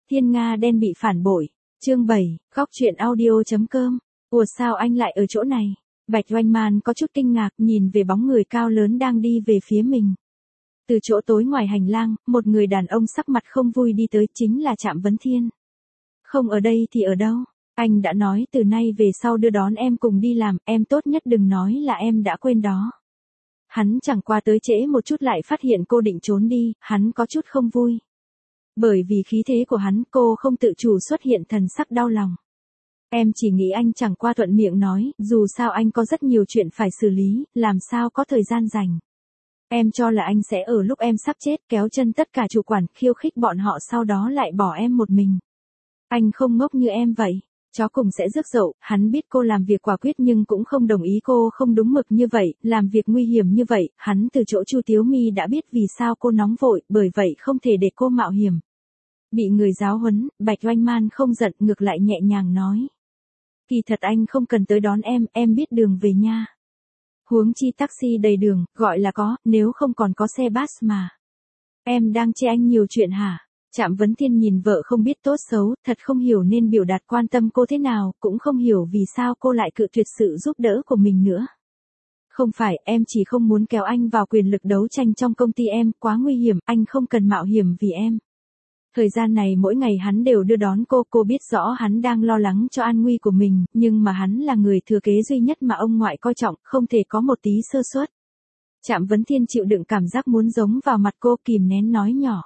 Thiên Nga đen bị phản bội. Chương 7, góc truyện audio.com. Ủa sao anh lại ở chỗ này? Bạch Oanh Man có chút kinh ngạc nhìn về bóng người cao lớn đang đi về phía mình. Từ chỗ tối ngoài hành lang, một người đàn ông sắc mặt không vui đi tới, chính là Trạm Vấn Thiên. Không ở đây thì ở đâu? Anh đã nói từ nay về sau đưa đón em cùng đi làm, em tốt nhất đừng nói là em đã quên đó. Hắn chẳng qua tới trễ một chút lại phát hiện cô định trốn đi, hắn có chút không vui. Bởi vì khí thế của hắn, cô không tự chủ xuất hiện thần sắc đau lòng. Em chỉ nghĩ anh chẳng qua thuận miệng nói, dù sao anh có rất nhiều chuyện phải xử lý, làm sao có thời gian rảnh. Em cho là anh sẽ ở lúc em sắp chết kéo chân tất cả chủ quản khiêu khích bọn họ sau đó lại bỏ em một mình. Anh không ngốc như em vậy. Chó cùng sẽ rước dậu, hắn biết cô làm việc quả quyết nhưng cũng không đồng ý cô không đúng mực như vậy, làm việc nguy hiểm như vậy, hắn từ chỗ Chu Tiếu Mi đã biết vì sao cô nóng vội, bởi vậy không thể để cô mạo hiểm. Bị người giáo huấn, Bạch Oanh Man không giận, ngược lại nhẹ nhàng nói. Kỳ thật anh không cần tới đón em biết đường về nha. Huống chi taxi đầy đường, gọi là có, nếu không còn có xe bus mà. Em đang chê anh nhiều chuyện hả? Trạm Vấn Thiên nhìn vợ không biết tốt xấu, thật không hiểu nên biểu đạt quan tâm cô thế nào, cũng không hiểu vì sao cô lại cự tuyệt sự giúp đỡ của mình nữa. Không phải, em chỉ không muốn kéo anh vào quyền lực đấu tranh trong công ty em, quá nguy hiểm, anh không cần mạo hiểm vì em. Thời gian này mỗi ngày hắn đều đưa đón cô biết rõ hắn đang lo lắng cho an nguy của mình, nhưng mà hắn là người thừa kế duy nhất mà ông ngoại coi trọng, không thể có một tí sơ suất. Trạm Vấn Thiên chịu đựng cảm giác muốn giống vào mặt cô, kìm nén nói nhỏ.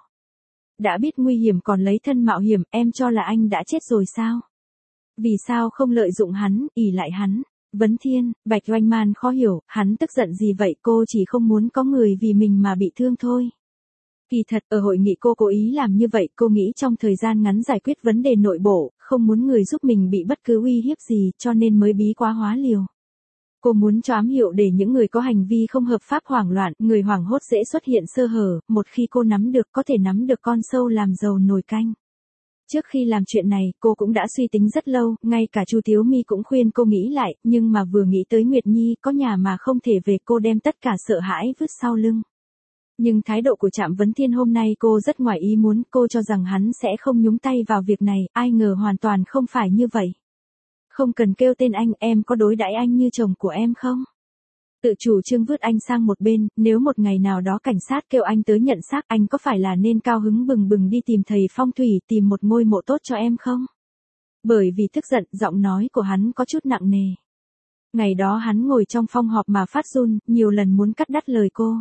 Đã biết nguy hiểm còn lấy thân mạo hiểm, em cho là anh đã chết rồi sao? Vì sao không lợi dụng hắn, ỷ lại hắn? Vấn Thiên, Bạch Oanh Man khó hiểu, hắn tức giận gì vậy, cô chỉ không muốn có người vì mình mà bị thương thôi. Kỳ thật, ở hội nghị cô cố ý làm như vậy, cô nghĩ trong thời gian ngắn giải quyết vấn đề nội bộ, không muốn người giúp mình bị bất cứ uy hiếp gì, cho nên mới bí quá hóa liều. Cô muốn cho ám hiệu để những người có hành vi không hợp pháp hoảng loạn, người hoảng hốt dễ xuất hiện sơ hở, một khi cô nắm được có thể nắm được con sâu làm dầu nồi canh. Trước khi làm chuyện này, cô cũng đã suy tính rất lâu, ngay cả Chu Tiếu Mi cũng khuyên cô nghĩ lại, nhưng mà vừa nghĩ tới Nguyệt Nhi có nhà mà không thể về, cô đem tất cả sợ hãi vứt sau lưng. Nhưng thái độ của Trạm Vấn Thiên hôm nay cô rất ngoài ý muốn, cô cho rằng hắn sẽ không nhúng tay vào việc này, ai ngờ hoàn toàn không phải như vậy. Không cần kêu tên anh, em có đối đãi anh như chồng của em không? Tự chủ trương vứt anh sang một bên, nếu một ngày nào đó cảnh sát kêu anh tới nhận xác, anh có phải là nên cao hứng bừng bừng đi tìm thầy phong thủy tìm một ngôi mộ tốt cho em không? Bởi vì tức giận, giọng nói của hắn có chút nặng nề. Ngày đó hắn ngồi trong phòng họp mà phát run, nhiều lần muốn cắt đứt lời cô.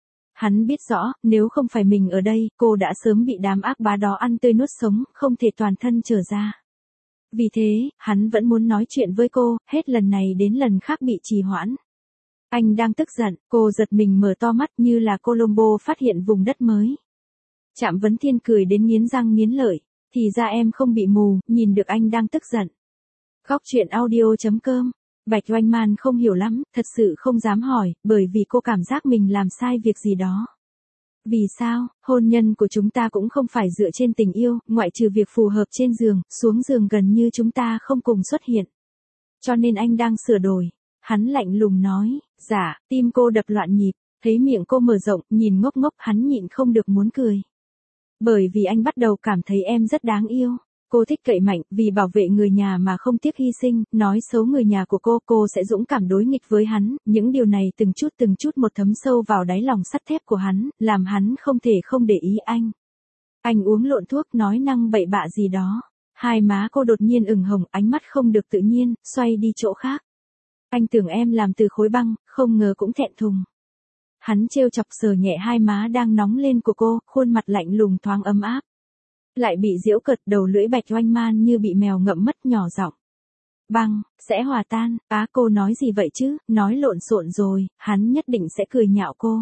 Hắn biết rõ, nếu không phải mình ở đây, cô đã sớm bị đám ác bá đó ăn tươi nuốt sống, không thể toàn thân trở ra. Vì thế, hắn vẫn muốn nói chuyện với cô, hết lần này đến lần khác bị trì hoãn. Anh đang tức giận, cô giật mình mở to mắt như là Colombo phát hiện vùng đất mới. Trạm Vấn Thiên cười đến nghiến răng nghiến lợi, thì ra em không bị mù, nhìn được anh đang tức giận. Góc truyện audio.com. Bạch Oanh Man không hiểu lắm, thật sự không dám hỏi, bởi vì cô cảm giác mình làm sai việc gì đó. Vì sao, hôn nhân của chúng ta cũng không phải dựa trên tình yêu, ngoại trừ việc phù hợp trên giường, xuống giường gần như chúng ta không cùng xuất hiện. Cho nên anh đang sửa đổi. Hắn lạnh lùng nói, dạ, tim cô đập loạn nhịp, thấy miệng cô mở rộng, nhìn ngốc ngốc, hắn nhịn không được muốn cười. Bởi vì anh bắt đầu cảm thấy em rất đáng yêu. Cô thích cậy mạnh, vì bảo vệ người nhà mà không tiếc hy sinh, nói xấu người nhà của cô sẽ dũng cảm đối nghịch với hắn, những điều này từng chút một thấm sâu vào đáy lòng sắt thép của hắn, làm hắn không thể không để ý anh. Anh uống lộn thuốc nói năng bậy bạ gì đó. Hai má cô đột nhiên ửng hồng, ánh mắt không được tự nhiên, xoay đi chỗ khác. Anh tưởng em làm từ khối băng, không ngờ cũng thẹn thùng. Hắn trêu chọc sờ nhẹ hai má đang nóng lên của cô, khuôn mặt lạnh lùng thoáng ấm áp. Lại bị giễu cợt, đầu lưỡi Bạch Oanh Man như bị mèo ngậm mất, nhỏ giọng. Băng, sẽ hòa tan, cô nói gì vậy chứ, nói lộn xộn rồi, hắn nhất định sẽ cười nhạo cô.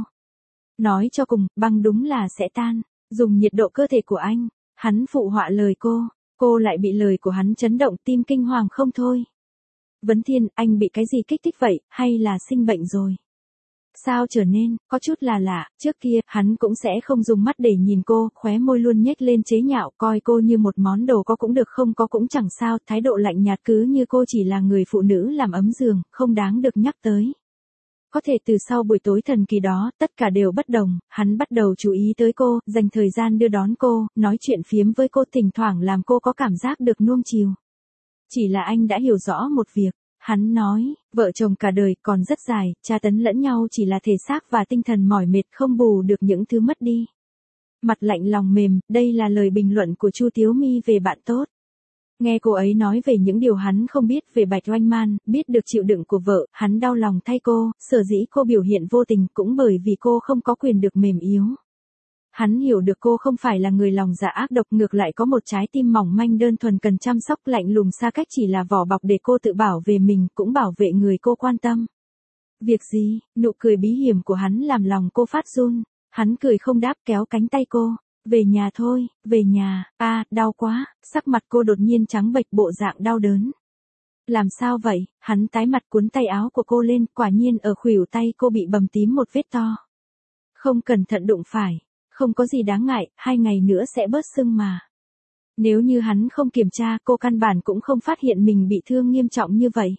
Nói cho cùng, băng đúng là sẽ tan, dùng nhiệt độ cơ thể của anh, hắn phụ họa lời cô lại bị lời của hắn chấn động, tim kinh hoàng không thôi. Vấn Thiên, anh bị cái gì kích thích vậy, hay là sinh bệnh rồi? Sao trở nên, có chút là lạ, trước kia, hắn cũng sẽ không dùng mắt để nhìn cô, khóe môi luôn nhếch lên chế nhạo, coi cô như một món đồ có cũng được không có cũng chẳng sao, thái độ lạnh nhạt cứ như cô chỉ là người phụ nữ làm ấm giường, không đáng được nhắc tới. Có thể từ sau buổi tối thần kỳ đó, tất cả đều bất đồng, hắn bắt đầu chú ý tới cô, dành thời gian đưa đón cô, nói chuyện phiếm với cô, thỉnh thoảng làm cô có cảm giác được nuông chiều. Chỉ là anh đã hiểu rõ một việc. Hắn nói, vợ chồng cả đời còn rất dài, tra tấn lẫn nhau chỉ là thể xác và tinh thần mỏi mệt, không bù được những thứ mất đi. Mặt lạnh lòng mềm, đây là lời bình luận của Chu Tiếu My về bạn tốt. Nghe cô ấy nói về những điều hắn không biết về Bạch Oanh Man, biết được chịu đựng của vợ, hắn đau lòng thay cô, sở dĩ cô biểu hiện vô tình cũng bởi vì cô không có quyền được mềm yếu. Hắn hiểu được cô không phải là người lòng dạ ác độc, ngược lại có một trái tim mỏng manh đơn thuần cần chăm sóc, lạnh lùng xa cách chỉ là vỏ bọc để cô tự bảo vệ mình, cũng bảo vệ người cô quan tâm. Việc gì? Nụ cười bí hiểm của hắn làm lòng cô phát run. Hắn cười không đáp, kéo cánh tay cô. Về nhà thôi, về nhà. Đau quá. Sắc mặt cô đột nhiên trắng bệch, bộ dạng đau đớn. Làm sao vậy? Hắn tái mặt cuốn tay áo của cô lên, quả nhiên ở khuỷu tay cô bị bầm tím một vết to. Không cẩn thận đụng phải. Không có gì đáng ngại, 2 ngày nữa sẽ bớt sưng mà. Nếu như hắn không kiểm tra, cô căn bản cũng không phát hiện mình bị thương nghiêm trọng như vậy.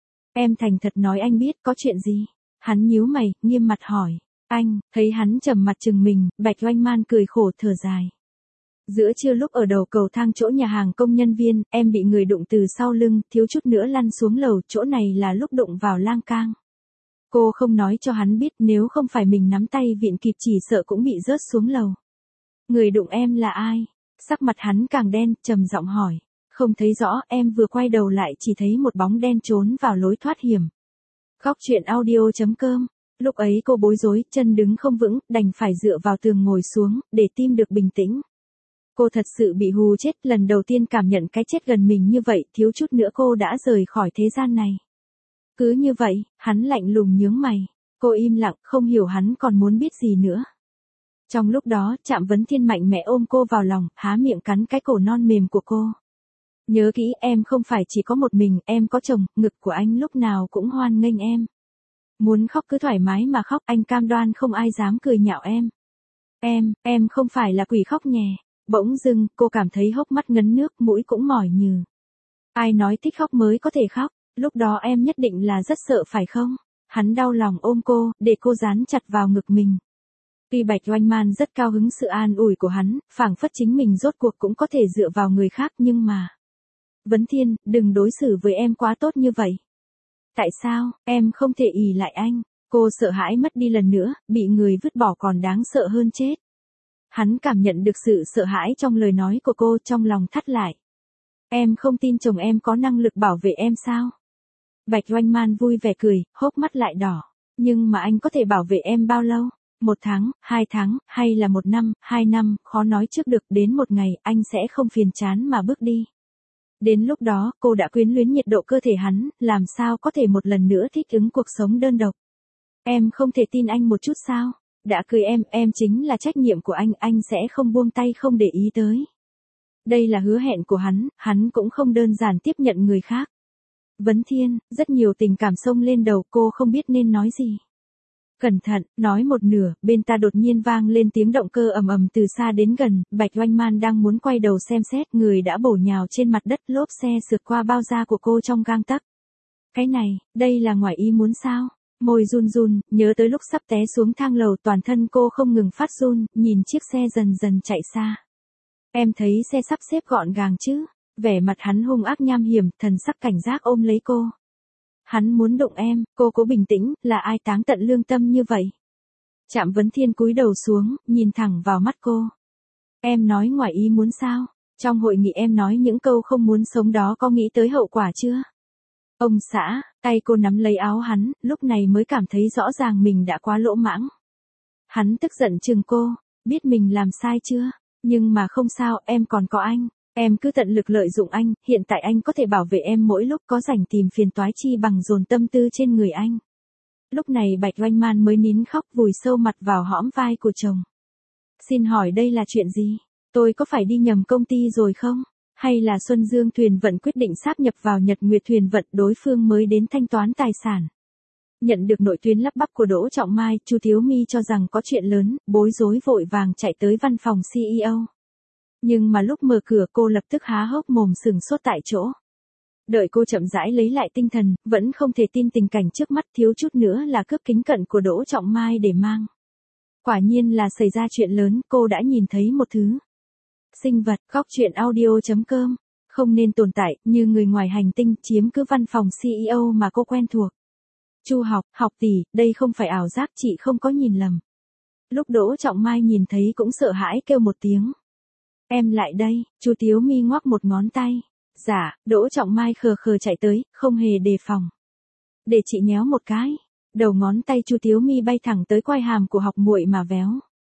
Em thành thật nói anh biết có chuyện gì. Hắn nhíu mày, nghiêm mặt hỏi. Anh, thấy hắn trầm mặt chừng mình, Bạch Oanh Man cười khổ thở dài. Giữa trưa lúc ở đầu cầu thang chỗ nhà hàng công nhân viên, em bị người đụng từ sau lưng, thiếu chút nữa lăn xuống lầu, chỗ này là lúc đụng vào lang cang. Cô không nói cho hắn biết, nếu không phải mình nắm tay vịn kịp chỉ sợ cũng bị rớt xuống lầu. Người đụng em là ai? Sắc mặt hắn càng đen, trầm giọng hỏi. Không thấy rõ, em vừa quay đầu lại chỉ thấy một bóng đen trốn vào lối thoát hiểm. Khóc chuyện audio.com. Lúc ấy cô bối rối, chân đứng không vững, đành phải dựa vào tường ngồi xuống, để tim được bình tĩnh. Cô thật sự bị hù chết, lần đầu tiên cảm nhận cái chết gần mình như vậy, thiếu chút nữa cô đã rời khỏi thế gian này. Cứ như vậy, hắn lạnh lùng nhướng mày. Cô im lặng, không hiểu hắn còn muốn biết gì nữa. Trong lúc đó, Trạm Vấn Thiên mạnh mẽ ôm cô vào lòng, há miệng cắn cái cổ non mềm của cô. Nhớ kỹ, em không phải chỉ có một mình, em có chồng, ngực của anh lúc nào cũng hoan nghênh em. Muốn khóc cứ thoải mái mà khóc, anh cam đoan không ai dám cười nhạo em. Em không phải là quỷ khóc nhè. Bỗng dưng, cô cảm thấy hốc mắt ngấn nước, mũi cũng mỏi nhừ. Ai nói thích khóc mới có thể khóc, lúc đó em nhất định là rất sợ phải không? Hắn đau lòng ôm cô, để cô dán chặt vào ngực mình. Tuy Bạch Oanh Man rất cao hứng sự an ủi của hắn, phảng phất chính mình rốt cuộc cũng có thể dựa vào người khác, nhưng mà... Vấn Thiên, đừng đối xử với em quá tốt như vậy. Tại sao, em không thể ỷ lại anh? Cô sợ hãi mất đi lần nữa, bị người vứt bỏ còn đáng sợ hơn chết. Hắn cảm nhận được sự sợ hãi trong lời nói của cô, trong lòng thắt lại. Em không tin chồng em có năng lực bảo vệ em sao? Bạch Oanh Man vui vẻ cười, hốc mắt lại đỏ. Nhưng mà anh có thể bảo vệ em bao lâu? 1 tháng, 2 tháng, hay là 1 năm, 2 năm, khó nói trước được, đến một ngày, anh sẽ không phiền chán mà bước đi. Đến lúc đó, cô đã quyến luyến nhiệt độ cơ thể hắn, làm sao có thể một lần nữa thích ứng cuộc sống đơn độc. Em không thể tin anh một chút sao? Đã cưới em chính là trách nhiệm của anh sẽ không buông tay không để ý tới. Đây là hứa hẹn của hắn cũng không đơn giản tiếp nhận người khác. Vấn Thiên, rất nhiều tình cảm xông lên đầu, cô không biết nên nói gì. Cẩn thận, nói một nửa, bên ta đột nhiên vang lên tiếng động cơ ầm ầm từ xa đến gần, Bạch Oanh Man đang muốn quay đầu xem xét, người đã bổ nhào trên mặt đất, lốp xe sượt qua bao da của cô trong gang tấc. Cái này, đây là ngoài ý muốn sao? Môi run run, nhớ tới lúc sắp té xuống thang lầu, toàn thân cô không ngừng phát run, nhìn chiếc xe dần dần chạy xa. Em thấy xe sắp xếp gọn gàng chứ? Vẻ mặt hắn hung ác nham hiểm, thần sắc cảnh giác ôm lấy cô. Hắn muốn đụng em, cô cố bình tĩnh, là ai táng tận lương tâm như vậy? Trạm Vấn Thiên cúi đầu xuống, nhìn thẳng vào mắt cô. Em nói ngoài ý muốn sao? Trong hội nghị em nói những câu không muốn sống đó, có nghĩ tới hậu quả chưa? Ông xã, tay cô nắm lấy áo hắn, lúc này mới cảm thấy rõ ràng mình đã quá lỗ mãng. Hắn tức giận chừng cô, biết mình làm sai chưa? Nhưng mà không sao, em còn có anh. Em cứ tận lực lợi dụng anh, hiện tại anh có thể bảo vệ em mỗi lúc, có rảnh tìm phiền toái chi bằng dồn tâm tư trên người anh. Lúc này Bạch Oanh Man mới nín khóc, vùi sâu mặt vào hõm vai của chồng. Xin hỏi đây là chuyện gì? Tôi có phải đi nhầm công ty rồi không? Hay là Xuân Dương Thuyền Vận quyết định sáp nhập vào Nhật Nguyệt Thuyền Vận, đối phương mới đến thanh toán tài sản? Nhận được nội tuyến lắp bắp của Đỗ Trọng Mai, Chu Tiếu My cho rằng có chuyện lớn, bối rối vội vàng chạy tới văn phòng CEO. Nhưng mà lúc mở cửa cô lập tức há hốc mồm sừng sốt tại chỗ. Đợi cô chậm rãi lấy lại tinh thần, vẫn không thể tin tình cảnh trước mắt, thiếu chút nữa là cướp kính cận của Đỗ Trọng Mai để mang. Quả nhiên là xảy ra chuyện lớn, cô đã nhìn thấy một thứ. Sinh vật. Góc truyện audio.com. Không nên tồn tại như người ngoài hành tinh chiếm cứ văn phòng CEO mà cô quen thuộc. Chu Học, học tỷ, đây không phải ảo giác, chị không có nhìn lầm. Lúc Đỗ Trọng Mai nhìn thấy cũng sợ hãi kêu một tiếng. Em lại đây, Chu Tiếu Mi ngoắc một ngón tay. Dạ, Đỗ Trọng Mai khờ khờ chạy tới, không hề đề phòng. Để chị nhéo một cái. Đầu ngón tay Chu Tiếu Mi bay thẳng tới quai hàm của học muội mà véo.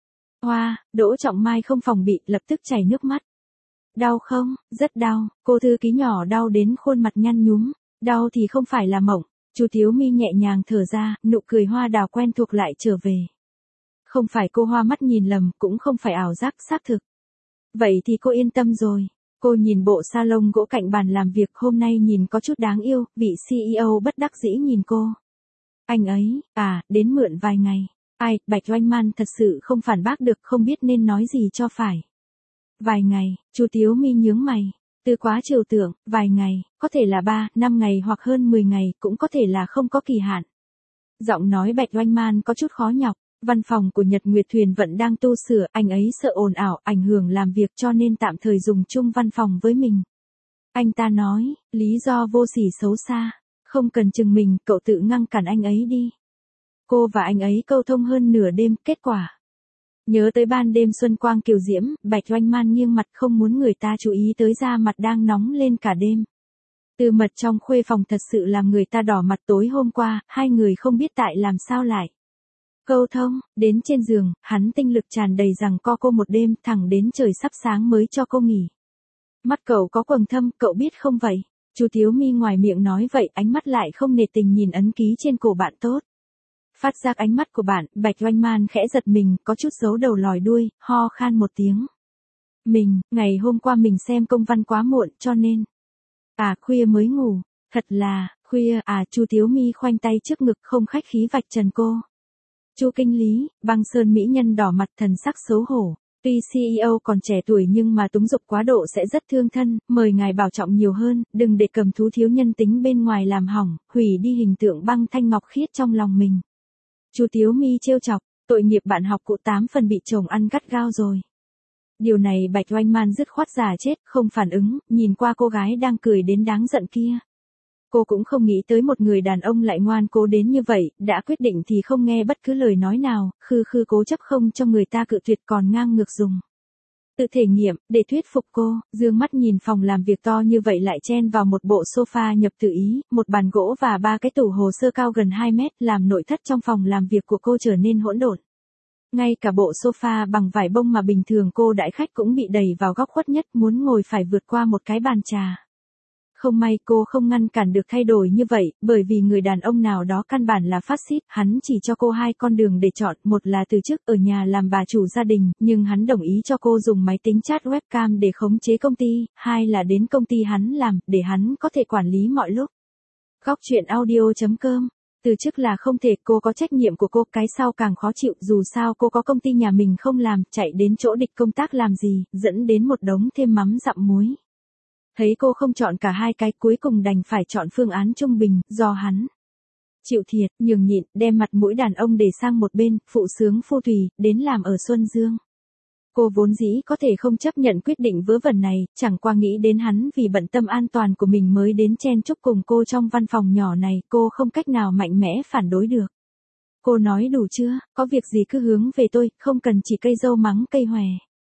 Hoa, Đỗ Trọng Mai không phòng bị, lập tức chảy nước mắt. Đau không? Rất đau, cô thư ký nhỏ đau đến khuôn mặt nhăn nhúm. Đau thì không phải là mộng. Chu Tiếu Mi nhẹ nhàng thở ra, nụ cười hoa đào quen thuộc lại trở về. Không phải cô hoa mắt nhìn lầm, cũng không phải ảo giác, xác thực. Vậy thì cô yên tâm rồi. Cô nhìn bộ salon gỗ cạnh bàn làm việc hôm nay nhìn có chút đáng yêu, vị CEO bất đắc dĩ nhìn cô. Anh ấy, đến mượn vài ngày. Ai, Bạch Oanh Man thật sự không phản bác được, không biết nên nói gì cho phải. Vài ngày, Chu Tiếu Mi nhướng mày. Từ quá trừu tượng, vài ngày, có thể là 3, 5 ngày hoặc hơn 10 ngày, cũng có thể là không có kỳ hạn. Giọng nói Bạch Oanh Man có chút khó nhọc. Văn phòng của Nhật Nguyệt Thuyền vẫn đang tu sửa, anh ấy sợ ồn ào, ảnh hưởng làm việc cho nên tạm thời dùng chung văn phòng với mình. Anh ta nói, lý do vô sỉ xấu xa, không cần chừng mình, cậu tự ngăn cản anh ấy đi. Cô và anh ấy câu thông hơn nửa đêm, kết quả. Nhớ tới ban đêm xuân quang kiều diễm, Bạch Oanh Man nghiêng mặt không muốn người ta chú ý tới da mặt đang nóng lên cả đêm. Từ mật trong khuê phòng thật sự làm người ta đỏ mặt. Tối hôm qua, hai người không biết tại làm sao lại. Câu thông, đến trên giường, hắn tinh lực tràn đầy rằng co cô một đêm, thẳng đến trời sắp sáng mới cho cô nghỉ. Mắt cậu có quầng thâm, cậu biết không vậy? Chu Tiếu Mi ngoài miệng nói vậy, ánh mắt lại không nể tình nhìn ấn ký trên cổ bạn tốt. Phát giác ánh mắt của bạn, Bạch Oanh Man khẽ giật mình, có chút giấu đầu lòi đuôi, ho khan một tiếng. Ngày hôm qua mình xem công văn quá muộn, cho nên. Khuya mới ngủ, thật là, khuya. Chu Tiếu Mi khoanh tay trước ngực không khách khí vạch trần cô. Chu kinh lý, Băng Sơn mỹ nhân đỏ mặt thần sắc xấu hổ. Tuy CEO còn trẻ tuổi nhưng mà túng dục quá độ sẽ rất thương thân, mời ngài bảo trọng nhiều hơn, đừng để cầm thú thiếu nhân tính bên ngoài làm hỏng, hủy đi hình tượng băng thanh ngọc khiết trong lòng mình. Chu Tiếu Mi trêu chọc, tội nghiệp bạn học cụ 8 phần bị chồng ăn gắt gao rồi. Điều này Bạch Oanh Man dứt khoát giả chết, không phản ứng, nhìn qua cô gái đang cười đến đáng giận kia. Cô cũng không nghĩ tới một người đàn ông lại ngoan cố đến như vậy, đã quyết định thì không nghe bất cứ lời nói nào, khư cố chấp không cho người ta cự tuyệt còn ngang ngược dùng. Tự thể nghiệm, để thuyết phục cô, dương mắt nhìn phòng làm việc to như vậy lại chen vào một bộ sofa nhập tự ý, một bàn gỗ và 3 cái tủ hồ sơ cao gần 2 mét làm nội thất trong phòng làm việc của cô trở nên hỗn độn. Ngay cả bộ sofa bằng vải bông mà bình thường cô đãi khách cũng bị đẩy vào góc khuất nhất, muốn ngồi phải vượt qua một cái bàn trà. Không may cô không ngăn cản được thay đổi như vậy, bởi vì người đàn ông nào đó căn bản là phát xít, hắn chỉ cho cô 2 con đường để chọn, một là từ chức ở nhà làm bà chủ gia đình, nhưng hắn đồng ý cho cô dùng máy tính chat webcam để khống chế công ty, 2 là đến công ty hắn làm, để hắn có thể quản lý mọi lúc. Góc truyện audio.com. Từ chức là không thể, cô có trách nhiệm của cô, cái sau càng khó chịu, dù sao cô có công ty nhà mình không làm, chạy đến chỗ địch công tác làm gì, dẫn đến một đống thêm mắm dặm muối. Thấy cô không chọn cả 2 cái, cuối cùng đành phải chọn phương án trung bình, do hắn chịu thiệt, nhường nhịn, đem mặt mũi đàn ông để sang một bên, phụ sướng phu thủy, đến làm ở Xuân Dương. Cô vốn dĩ có thể không chấp nhận quyết định vớ vẩn này, chẳng qua nghĩ đến hắn vì bận tâm an toàn của mình mới đến chen chúc cùng cô trong văn phòng nhỏ này, cô không cách nào mạnh mẽ phản đối được. Cô nói đủ chưa, có việc gì cứ hướng về tôi, không cần chỉ cây dâu mắng cây hòe.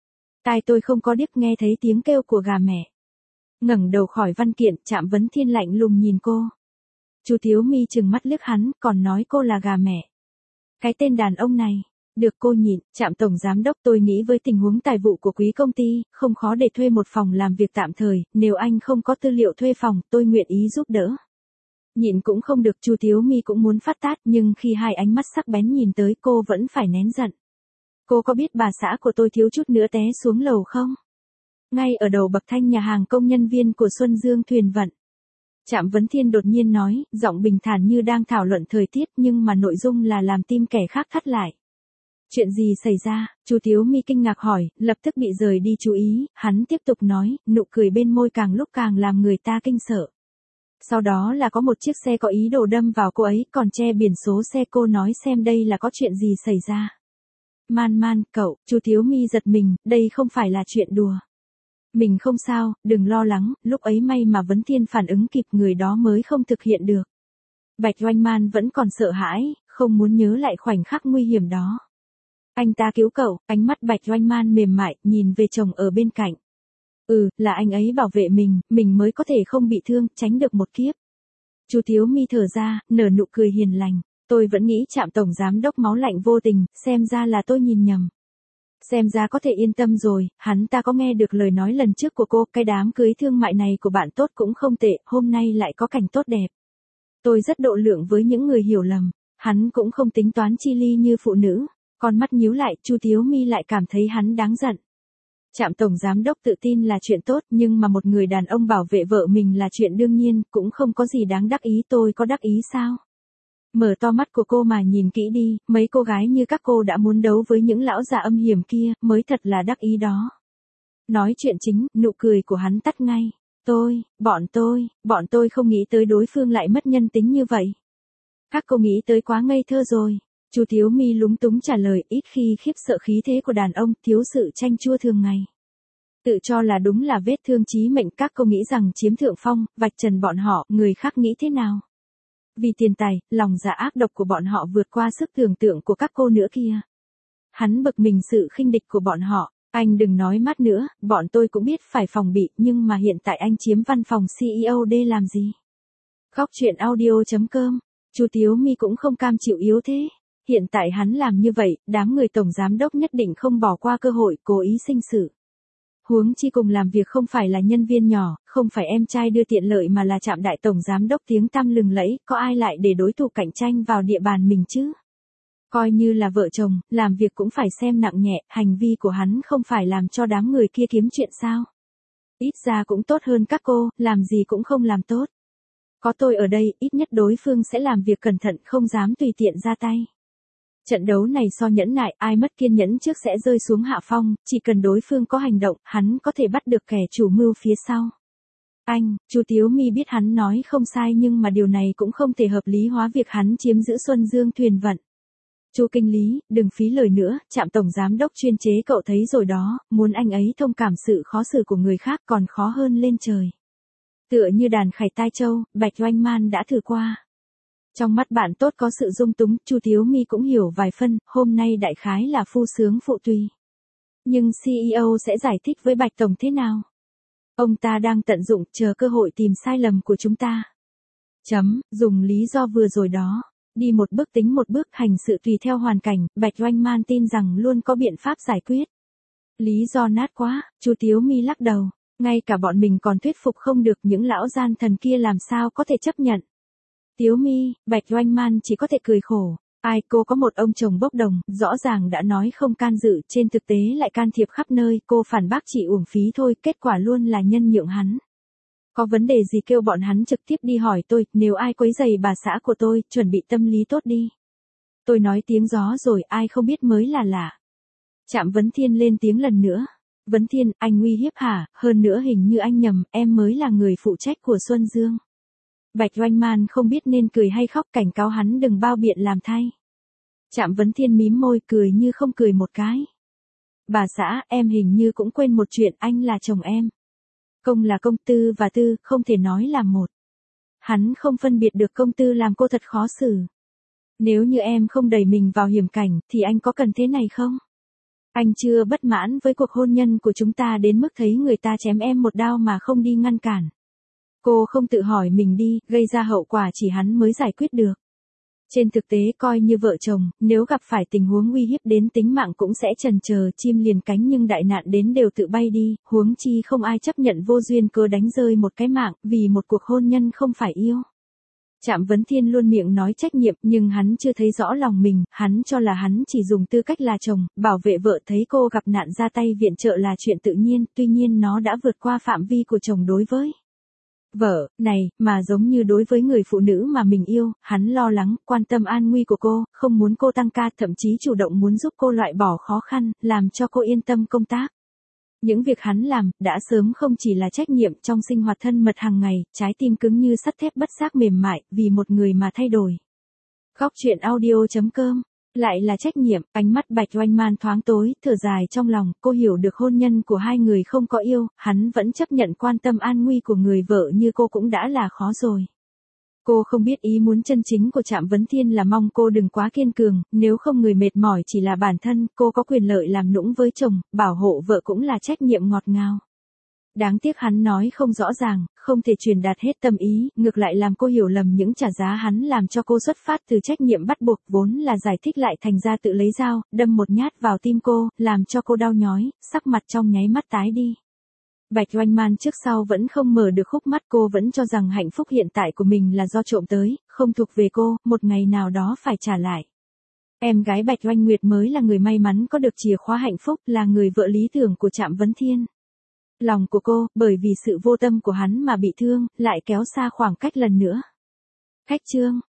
Tai tôi không có điếc, nghe thấy tiếng kêu của gà mẹ. Ngẩng đầu khỏi văn kiện, Trạm Vấn Thiên lạnh lùng nhìn cô. Chu Tiếu Mi trừng mắt liếc hắn, còn nói cô là gà mẹ. Cái tên đàn ông này, được cô nhịn. Trạm tổng giám đốc, tôi nghĩ với tình huống tài vụ của quý công ty, không khó để thuê một phòng làm việc tạm thời, nếu anh không có tư liệu thuê phòng, tôi nguyện ý giúp đỡ. Nhịn cũng không được, Chu Tiếu Mi cũng muốn phát tát, nhưng khi 2 ánh mắt sắc bén nhìn tới cô vẫn phải nén giận. Cô có biết bà xã của tôi thiếu chút nữa té xuống lầu không? Ngay ở đầu bậc thang nhà hàng công nhân viên của Xuân Dương Thuyền Vận. Trạm Vấn Thiên đột nhiên nói, giọng bình thản như đang thảo luận thời tiết, nhưng mà nội dung là làm tim kẻ khác thắt lại. Chuyện gì xảy ra? Chu Tiếu Mi kinh ngạc hỏi, lập tức bị rời đi chú ý, hắn tiếp tục nói, nụ cười bên môi càng lúc càng làm người ta kinh sợ. Sau đó là có một chiếc xe có ý đồ đâm vào cô ấy, còn che biển số xe. Cô nói xem đây là có chuyện gì xảy ra. Man Man, cậu, Chu Thiếu Mi giật mình, đây không phải là chuyện đùa. Mình không sao, đừng lo lắng, lúc ấy may mà Vấn Thiên phản ứng kịp, người đó mới không thực hiện được. Bạch Oanh Man vẫn còn sợ hãi, không muốn nhớ lại khoảnh khắc nguy hiểm đó. Anh ta cứu cậu, ánh mắt Bạch Oanh Man mềm mại, nhìn về chồng ở bên cạnh. Là anh ấy bảo vệ mình mới có thể không bị thương, tránh được một kiếp. Chu Thiếu Mi thở ra, nở nụ cười hiền lành. Tôi vẫn nghĩ Trạm tổng giám đốc máu lạnh vô tình, xem ra là tôi nhìn nhầm. Xem ra có thể yên tâm rồi, hắn ta có nghe được lời nói lần trước của cô, cái đám cưới thương mại này của bạn tốt cũng không tệ, hôm nay lại có cảnh tốt đẹp. Tôi rất độ lượng với những người hiểu lầm, hắn cũng không tính toán chi ly như phụ nữ. Con mắt nhíu lại, Chu Thiếu Mi lại cảm thấy hắn đáng giận. Trạm tổng giám đốc tự tin là chuyện tốt, nhưng mà một người đàn ông bảo vệ vợ mình là chuyện đương nhiên, cũng không có gì đáng đắc ý. Tôi có đắc ý sao? Mở to mắt của cô mà nhìn kỹ đi, mấy cô gái như các cô đã muốn đấu với những lão già âm hiểm kia, mới thật là đắc ý đó. Nói chuyện chính, nụ cười của hắn tắt ngay. Bọn tôi không nghĩ tới đối phương lại mất nhân tính như vậy. Các cô nghĩ tới quá ngây thơ rồi. Chu Thiếu Mi lúng túng trả lời, ít khi khiếp sợ khí thế của đàn ông, thiếu sự chanh chua thường ngày. Tự cho là đúng là vết thương chí mệnh, các cô nghĩ rằng chiếm thượng phong, vạch trần bọn họ, người khác nghĩ thế nào? Vì tiền tài, lòng dạ ác độc của bọn họ vượt qua sức tưởng tượng của các cô nữa kia. Hắn bực mình sự khinh địch của bọn họ. Anh đừng nói mát nữa, bọn tôi cũng biết phải phòng bị, nhưng mà hiện tại anh chiếm văn phòng CEO để làm gì? Góc truyện audio.com. Chu Thiếu Mi cũng không cam chịu yếu thế. Hiện tại hắn làm như vậy, đám người tổng giám đốc nhất định không bỏ qua cơ hội, cố ý sinh sự. Huống chi cùng làm việc không phải là nhân viên nhỏ, không phải em trai đưa tiện lợi mà là Trạm đại tổng giám đốc tiếng tăm lừng lẫy, có ai lại để đối thủ cạnh tranh vào địa bàn mình chứ? Coi như là vợ chồng, làm việc cũng phải xem nặng nhẹ, hành vi của hắn không phải làm cho đám người kia kiếm chuyện sao? Ít ra cũng tốt hơn các cô, làm gì cũng không làm tốt. Có tôi ở đây, ít nhất đối phương sẽ làm việc cẩn thận, không dám tùy tiện ra tay. Trận đấu này so nhẫn nại, ai mất kiên nhẫn trước sẽ rơi xuống hạ phong, chỉ cần đối phương có hành động, hắn có thể bắt được kẻ chủ mưu phía sau. Chu Thiếu Mi biết hắn nói không sai, nhưng mà điều này cũng không thể hợp lý hóa việc hắn chiếm giữ Xuân Dương thuyền vận. Chu kinh lý, đừng phí lời nữa, Trạm tổng giám đốc chuyên chế cậu thấy rồi đó, muốn anh ấy thông cảm sự khó xử của người khác còn khó hơn lên trời. Tựa như đàn khải tai châu, Bạch Oanh Man đã thử qua. Trong mắt bạn tốt có sự dung túng, Chu Thiếu Mi cũng hiểu vài phân, hôm nay đại khái là phu sướng phụ tùy. Nhưng CEO sẽ giải thích với Bạch tổng thế nào? Ông ta đang tận dụng, chờ cơ hội tìm sai lầm của chúng ta. Dùng lý do vừa rồi đó. Đi một bước tính một bước, hành sự tùy theo hoàn cảnh, Bạch Oanh Man tin rằng luôn có biện pháp giải quyết. Lý do nát quá, Chu Thiếu Mi lắc đầu. Ngay cả bọn mình còn thuyết phục không được, những lão gian thần kia làm sao có thể chấp nhận. Thiếu Mi, Bạch Oanh Man chỉ có thể cười khổ. Cô có một ông chồng bốc đồng, rõ ràng đã nói không can dự, trên thực tế lại can thiệp khắp nơi, cô phản bác chỉ uổng phí thôi, kết quả luôn là nhân nhượng hắn. Có vấn đề gì kêu bọn hắn trực tiếp đi hỏi tôi, nếu ai quấy rầy bà xã của tôi, chuẩn bị tâm lý tốt đi. Tôi nói tiếng gió rồi, ai không biết mới là lạ. Trạm Vấn Thiên lên tiếng lần nữa. Vấn Thiên, anh uy hiếp hả, hơn nữa hình như anh nhầm, em mới là người phụ trách của Xuân Dương. Bạch Oanh Man không biết nên cười hay khóc, cảnh cáo hắn đừng bao biện làm thay. Trạm Vấn Thiên mím môi, cười như không cười một cái. Bà xã, em hình như cũng quên một chuyện, anh là chồng em. Công là công, tư và tư, không thể nói là một. Hắn không phân biệt được công tư làm cô thật khó xử. Nếu như em không đẩy mình vào hiểm cảnh, thì anh có cần thế này không? Anh chưa bất mãn với cuộc hôn nhân của chúng ta đến mức thấy người ta chém em một đao mà không đi ngăn cản. Cô không tự hỏi mình đi, gây ra hậu quả chỉ hắn mới giải quyết được. Trên thực tế coi như vợ chồng, nếu gặp phải tình huống uy hiếp đến tính mạng cũng sẽ chần chờ, chim liền cánh nhưng đại nạn đến đều tự bay đi, huống chi không ai chấp nhận vô duyên cớ đánh rơi một cái mạng, vì một cuộc hôn nhân không phải yêu. Trạm Vấn Thiên luôn miệng nói trách nhiệm, nhưng hắn chưa thấy rõ lòng mình, hắn cho là hắn chỉ dùng tư cách là chồng, bảo vệ vợ, thấy cô gặp nạn ra tay viện trợ là chuyện tự nhiên, tuy nhiên nó đã vượt qua phạm vi của chồng đối với vợ, này, mà giống như đối với người phụ nữ mà mình yêu, hắn lo lắng, quan tâm an nguy của cô, không muốn cô tăng ca, thậm chí chủ động muốn giúp cô loại bỏ khó khăn, làm cho cô yên tâm công tác. Những việc hắn làm, đã sớm không chỉ là trách nhiệm trong sinh hoạt thân mật hàng ngày, trái tim cứng như sắt thép bất giác mềm mại, vì một người mà thay đổi. Khóc chuyện audio.com. Lại là trách nhiệm, ánh mắt Bạch Oanh Man thoáng tối, thở dài trong lòng, cô hiểu được hôn nhân của hai người không có yêu, hắn vẫn chấp nhận quan tâm an nguy của người vợ như cô cũng đã là khó rồi. Cô không biết ý muốn chân chính của Trạm Vấn Thiên là mong cô đừng quá kiên cường, nếu không người mệt mỏi chỉ là bản thân, cô có quyền lợi làm nũng với chồng, bảo hộ vợ cũng là trách nhiệm ngọt ngào. Đáng tiếc hắn nói không rõ ràng, không thể truyền đạt hết tâm ý, ngược lại làm cô hiểu lầm những trả giá hắn làm cho cô xuất phát từ trách nhiệm bắt buộc vốn là giải thích lại thành ra tự lấy dao, đâm một nhát vào tim cô, làm cho cô đau nhói, sắc mặt trong nháy mắt tái đi. Bạch Oanh Man trước sau vẫn không mở được khúc mắt, cô vẫn cho rằng hạnh phúc hiện tại của mình là do trộm tới, không thuộc về cô, một ngày nào đó phải trả lại. Em gái Bạch Oanh Nguyệt mới là người may mắn có được chìa khóa hạnh phúc, là người vợ lý tưởng của Trạm Vấn Thiên. Lòng của cô, bởi vì sự vô tâm của hắn mà bị thương, lại kéo xa khoảng cách lần nữa. Khách chương.